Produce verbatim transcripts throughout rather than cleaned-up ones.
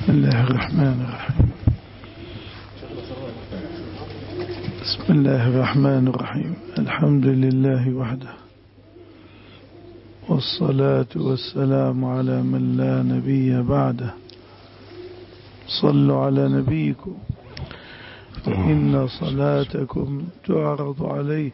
بسم الله الرحمن الرحيم بسم الله الرحمن الرحيم الحمد لله وحده والصلاة والسلام على من لا نبي بعده. صلوا على نبيكم فإن صلاتكم تعرض عليه.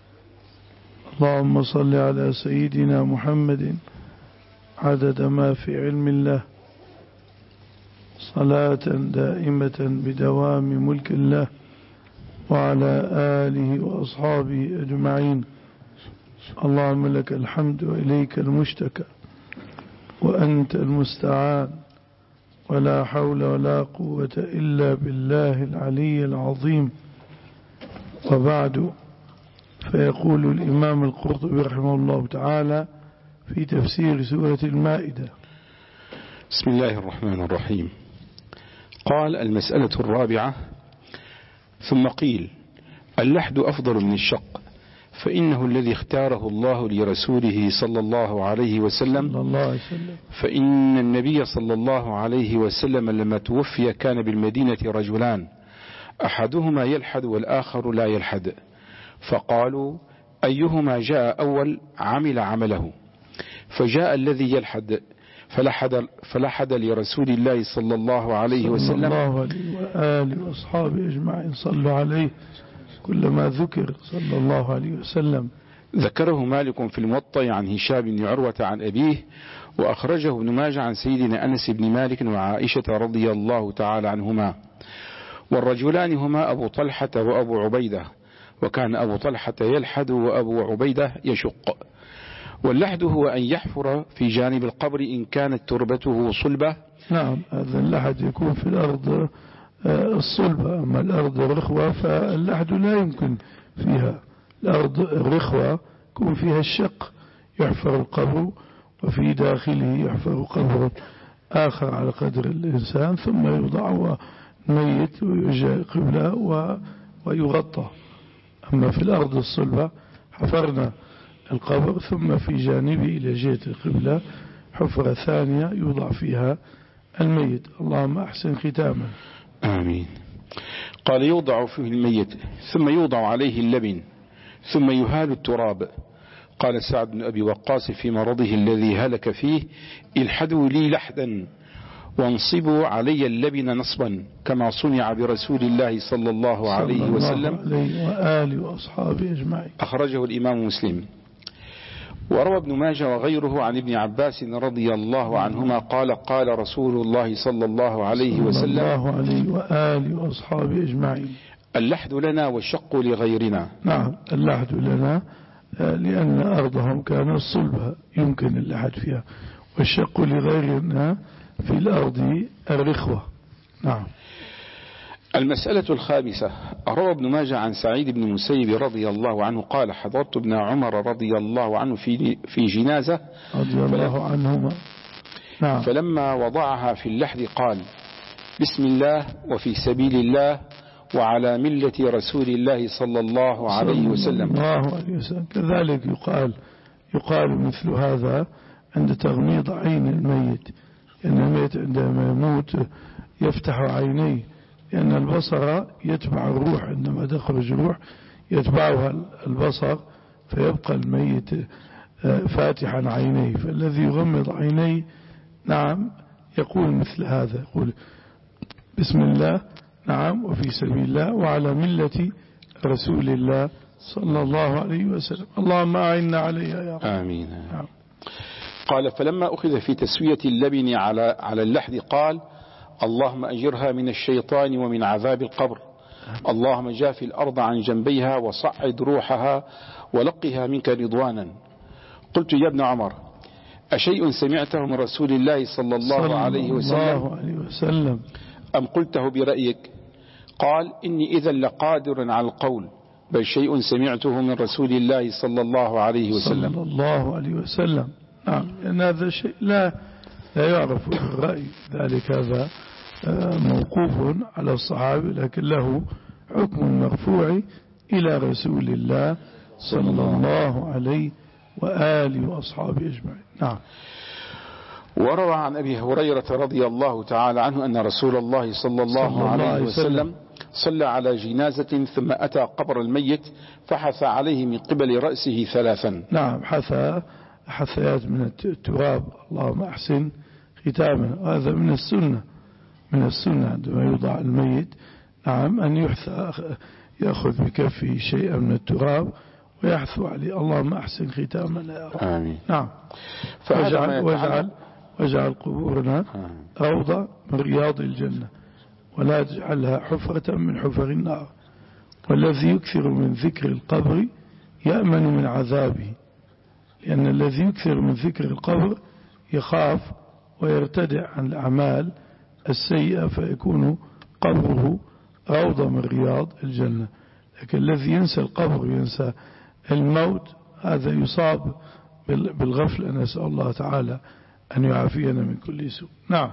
اللهم صل على سيدنا محمد عدد ما في علم الله، صلاة دائمة بدوام ملك الله، وعلى آله وأصحابه أجمعين. اللهم لك الحمد وإليك المشتكى وأنت المستعان، ولا حول ولا قوة إلا بالله العلي العظيم. وبعد، فيقول الإمام القرطبي رحمه الله تعالى في تفسير سورة المائدة: بسم الله الرحمن الرحيم. قال: المسألة الرابعة. ثم قيل: اللحد أفضل من الشق، فإنه الذي اختاره الله لرسوله صلى الله عليه وسلم. صلى الله عليه وسلم. فإن النبي صلى الله عليه وسلم لما توفي كان بالمدينة رجلان، أحدهما يلحد والآخر لا يلحد، فقالوا: أيهما جاء أول عمل عمله، فجاء الذي يلحد فلحد, فلحد لرسول الله صلى الله عليه وسلم صلى الله عليه وآله وأصحابه أجمعين. صلوا عليه كلما ذكر صلى الله عليه وسلم. ذكره مالك في الموطأ عن هشام بن عروة عن أبيه، وأخرجه ابن ماجه عن سيدنا أنس بن مالك وعائشة رضي الله تعالى عنهما. والرجلان هما أبو طلحة وأبو عبيدة، وكان أبو طلحة يلحد وأبو عبيدة يشق. واللحد هو أن يحفر في جانب القبر إن كانت تربته صلبة. نعم، هذا اللحد يكون في الأرض الصلبة، أما الأرض الرخوة فاللحد لا يمكن فيها. الأرض الرخوة يكون فيها الشق، يحفر القبر وفي داخله يحفر قبر آخر على قدر الإنسان، ثم يوضع ميت ويوجه قبلة ويغطى. أما في الأرض الصلبة حفرنا القبر ثم في جانبه إلى جهة القبلة حفرة ثانية يوضع فيها الميت. اللهم أحسن ختاما. آمين. قال: يوضع فيه الميت ثم يوضع عليه اللبن ثم يهال التراب. قال سعد بن أبي وقاص في مرضه الذي هلك فيه: الحدوا لي لحدا وانصبوا علي اللبن نصبا، كما صنع برسول الله صلى الله عليه وسلم وآله وأصحابه أجمعين. أخرجه الإمام مسلم. وروى ابن ماجه وغيره عن ابن عباس رضي الله عنهما قال: قال رسول الله صلى الله عليه وسلم: صلى الله عليه وآله وأصحابه أجمعين: اللحد لنا والشق لغيرنا. نعم، اللحد لنا لأن أرضهم كانت صلبة يمكن اللحد فيها، والشق لغيرنا في الأرض الرخوة. نعم. المسألة الخامسة. روى ابن ماجه عن سعيد بن المسيب رضي الله عنه قال: حضرت ابن عمر رضي الله عنه في في جنازة رضي الله عنهما. نعم. فلما وضعها في اللحد قال: بسم الله وفي سبيل الله وعلى ملة رسول الله صلى الله عليه وسلم. صلى الله عليه وسلم. كذلك يقال يقال مثل هذا عند تغميض عين الميت، لأن الميت عندما يموت يفتح عينيه، لأن البصر يتبع الروح، عندما تخرج الروح يتبعها البصر، فيبقى الميت فاتحا عينيه. فالذي يغمض عينيه نعم يقول مثل هذا، يقول بسم الله نعم وفي سبيل الله وعلى ملة رسول الله صلى الله عليه وسلم. اللهم أعنا عليها يا رب. آمين. نعم. قال: فلما أخذ في تسوية اللبن على على اللحد قال: اللهم أجرها من الشيطان ومن عذاب القبر، اللهم جاف الأرض عن جنبيها وصعد روحها ولقها منك رضوانا. قلت: يا ابن عمر، أشيء سمعته من رسول الله صلى الله صلى عليه وسلم, الله عليه وسلم أم قلته برأيك؟ قال: إني إذا لقادر على القول، بل شيء سمعته من رسول الله صلى الله عليه وسلم. صلى الله عليه وسلم. نعم، لأن هذا شيء لا لا يعرف الرأي، ذلك هذا موقوف على الصحابة، لكن له حكم مرفوع إلى رسول الله صلى الله عليه وآله وأصحابه أجمعين. نعم. وروى عن أبي هريرة رضي الله تعالى عنه أن رسول الله صلى الله, صلى الله عليه وسلم صلى على جنازة ثم أتى قبر الميت فحث عليه من قبل رأسه ثلاثا. نعم، حثى حثيات من التراب، اللهم أحسن ختامه. هذا من السنة، من السنة عندما يوضع الميت نعم أن يحثى، يأخذ بكفه شيئا من التراب ويحثو عليه، اللهم أحسن ختامنا يا رب. آمين. نعم. واجعل, واجعل, واجعل قبورنا روضة من رياض الجنة ولا تجعلها حفرة من حفر النار. والذي يكثر من ذكر القبر يأمن من عذابه، لأن الذي يكثر من ذكر القبر يخاف ويرتدع عن الأعمال السيئة فيكون قبره روضة من رياض الجنة. لكن الذي ينسى القبر ينسى الموت هذا يصاب بالغفلة، نسأل الله تعالى أن يعافينا من كل سوء. نعم.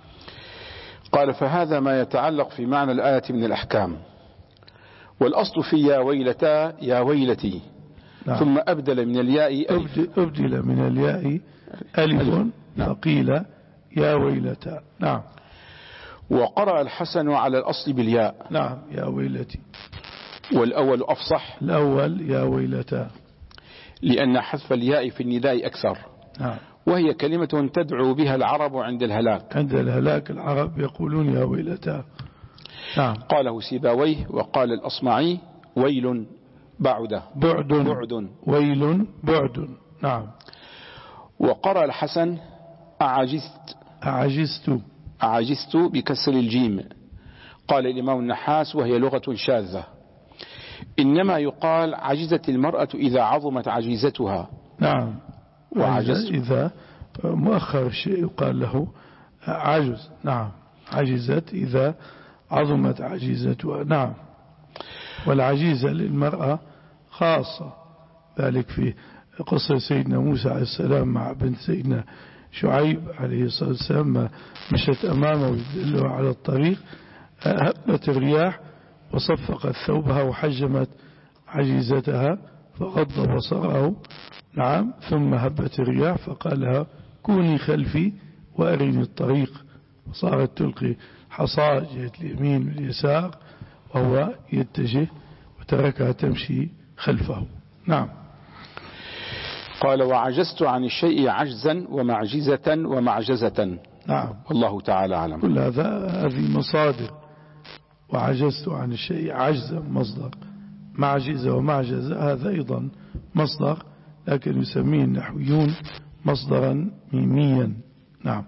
قال فهذا ما يتعلق في معنى الآية من الأحكام، والأصل في يا ويلتا يا ويلتي. نعم. ثم أبدل من الياء ألف. أبدل من الياء ألف. نعم. فقيل يا ويلتا. نعم. وقرأ الحسن على الأصل بالياء. نعم، يا ويلتي. والأول أفصح. الأول يا ويلتا، لأن حذف الياء في النداء أكثر. نعم. وهي كلمة تدعو بها العرب عند الهلاك. عند الهلاك العرب يقولون يا ويلتا. نعم. قاله سيباويه وقال الأصمعي ويل بعده. بعد بعد ويل بعد. نعم. وقرأ الحسن أعجزت. أعجزت أعجزت بكسر الجيم. قال الإمام النحاس وهي لغة شاذة، إنما يقال عجزت المرأة إذا عظمت عجيزتها. نعم. وعجزت إذا مؤخر الشيء يقال له عجز. نعم. عجزت إذا عظمت عجيزتها. نعم. والعجيزة للمرأة خاصة، ذلك في قصة سيدنا موسى عليه السلام مع بنت سيدنا شعيب عليه الصلاة والسلام، مشت أمامه ويدله على الطريق، هبت الرياح وصفقت ثوبها وحجمت عجيزتها فغض بصره. نعم. ثم هبت الرياح فقال لها كوني خلفي وأريني الطريق، وصارت تلقي حصى جهة اليمين واليسار وهو يتجه وتركها تمشي خلفه. نعم. قال وعجزت عن الشيء عجزا ومعجزة ومعجزة. نعم. والله تعالى أعلم. كل هذا هذه مصادر. وعجزت عن الشيء عجزا مصدر، معجزة ومعجزة هذا أيضا مصدر، لكن يسميه النحويون مصدرا ميميا. نعم.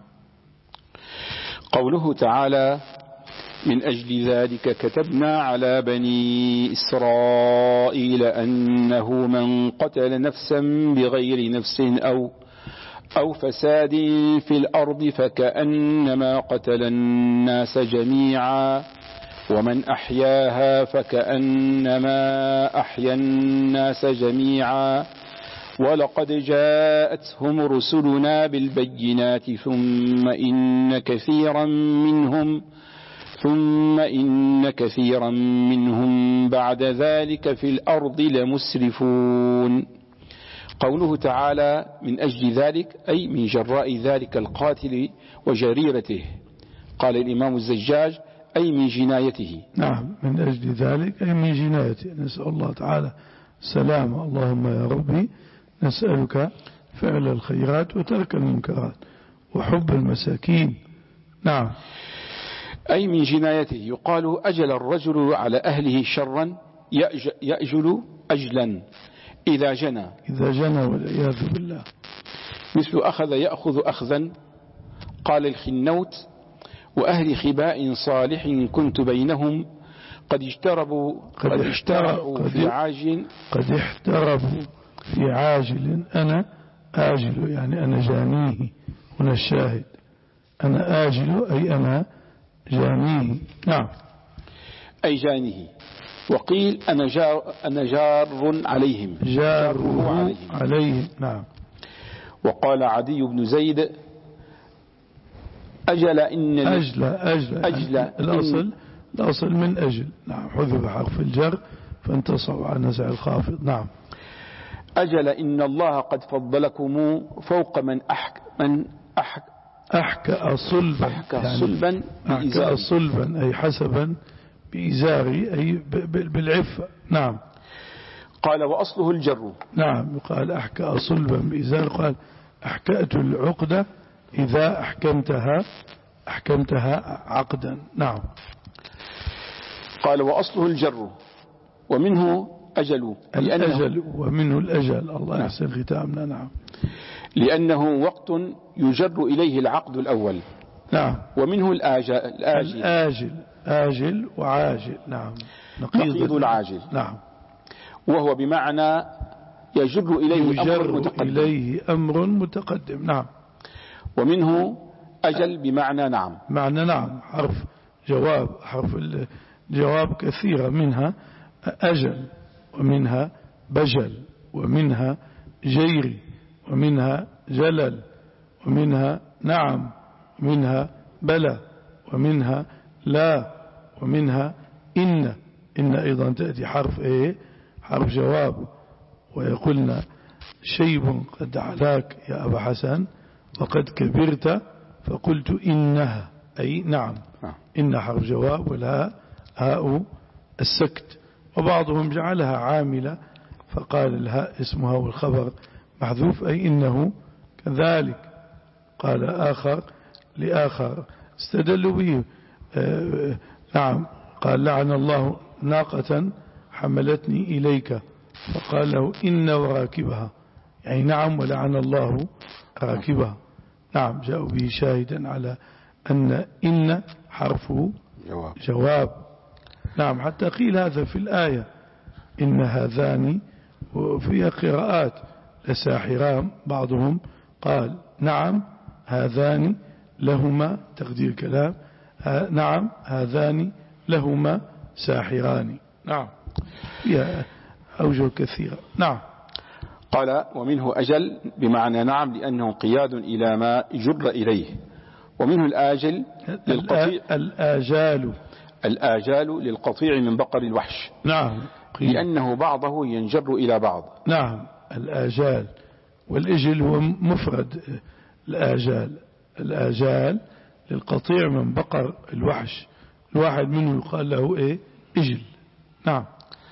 قوله تعالى من أجل ذلك كتبنا على بني إسرائيل أنه من قتل نفسا بغير نفس أو أو فساد في الأرض فكأنما قتل الناس جميعا ومن أحياها فكأنما أحيا الناس جميعا ولقد جاءتهم رسلنا بالبينات ثم إن كثيرا منهم ثم إن كثيرا منهم بعد ذلك في الأرض لمسرفون. قوله تعالى من أجل ذلك أي من جراء ذلك القاتل وجريرته. قال الإمام الزجاج أي من جنايته. نعم، من أجل ذلك أي من جنايته. نسأل الله تعالى السلامة. اللهم يا ربي نسألك فعل الخيرات وترك المنكرات وحب المساكين. نعم. أي من جنايته. يقال أجل الرجل على أهله شرا يأجل أجلا إذا جنى إذا جنى والعياذ بالله. مثل أخذ يأخذ أخذا. قال الخنوت وأهل خباء صالح كنت بينهم قد اجتربوا قد, قد اجتربوا في عاجل قد احتربوا في عاجل أنا آجل يعني أنا جانيه. هنا الشاهد أنا آجل أي أنا جانيه. نعم. أي جانيه. وقيل أنا جار, أنا جار عليهم جاره عليهم. عليهم. نعم. وقال عدي بن زيد أجل إن أجل أجل, أجل الأصل الأصل من أجل. نعم. حذف حرف الجر فانتصب عن نزع الخافض. نعم. أجل إن الله قد فضلكم فوق من أحك من أحك أحكأ صلبا أحكأ يعني صلبا أحكأ صلبا أي حسبا بإزاري أي بالعفة. نعم. قال وأصله الجر. نعم يقال أحكأ صلبا بإزار، قال أحكأت العقدة إذا أحكمتها أحكمتها عقدا. نعم. قال وأصله الجر ومنه أجل الأجل ومنه الأجل. الله يحسن ختامنا. نعم. لأنه وقت يجر إليه العقد الأول. نعم. ومنه الآجل الآجل, الآجل آجل وعاجل. نعم. نقيض العاجل. نعم. وهو بمعنى يجر إليه يجر أمر متقدم. إليه أمر متقدم. نعم. ومنه أجل بمعنى نعم. معنى نعم حرف جواب، حرف الجواب كثيرة، منها أجل ومنها بجل ومنها جيري ومنها جلل ومنها نعم ومنها بلى ومنها لا ومنها إن. إن أيضا تأتي حرف إيه؟ حرف جواب. ويقولنا شيب قد علاك يا أبا حسن وقد كبرت فقلت إنها أي نعم. إن حرف جواب والهاء هاء السكت. وبعضهم جعلها عاملة فقال الهاء اسمها والخبر محذوف أي إنه كذلك. قال آخر لآخر استدلوا به آه نعم قال لعن الله ناقة حملتني إليك فقال له إن وراكبها يعني نعم ولعن الله راكبها. نعم. جاءوا به شاهدا على أن إن حرفه جواب, جواب. نعم. حتى قيل هذا في الآية إن هذان وفيها قراءات لساحران. بعضهم قال نعم هذان لهما تقدير كلام نعم هذان لهما ساحران. نعم. فيها أوجه كثيرة. نعم. قال ومنه أجل بمعنى نعم لأنه قياد إلى ما جر إليه. ومنه الآجل للقطيع الآجال الآجال للقطيع من بقر الوحش. نعم. لأنه بعضه ينجر إلى بعض. نعم. الآجال والإجل هو مفرد الآجال. الآجال للقطيع من بقر الوحش. الواحد منه يقال له إيه؟ إجل. نعم.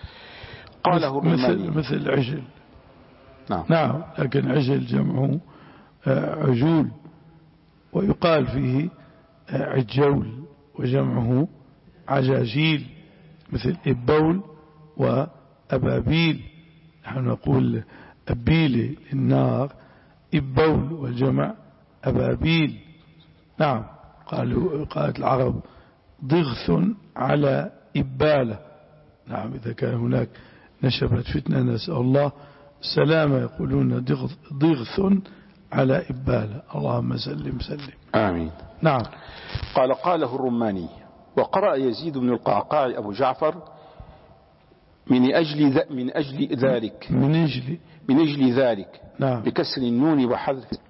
قاله مثل مثل عجل. نعم. نعم. لكن عجل جمعه عجول ويقال فيه عجول وجمعه عجاجيل مثل إبول وأبابيل. نحن نقول أبيل للنار إبول والجمع أبابيل. نعم. قالوا قالت العرب ضغث على إبالة. نعم. إذا كان هناك نشبت فتنة نسأل الله السلامة يقولون ضغث على إبالة. اللهم سلم سلم. آمين. نعم. قال قاله الرماني. وقرأ يزيد بن القعقاع أبو جعفر من أجل ذ... من أجل ذلك من أجل من أجل ذلك. نعم. بكسر النون وحذف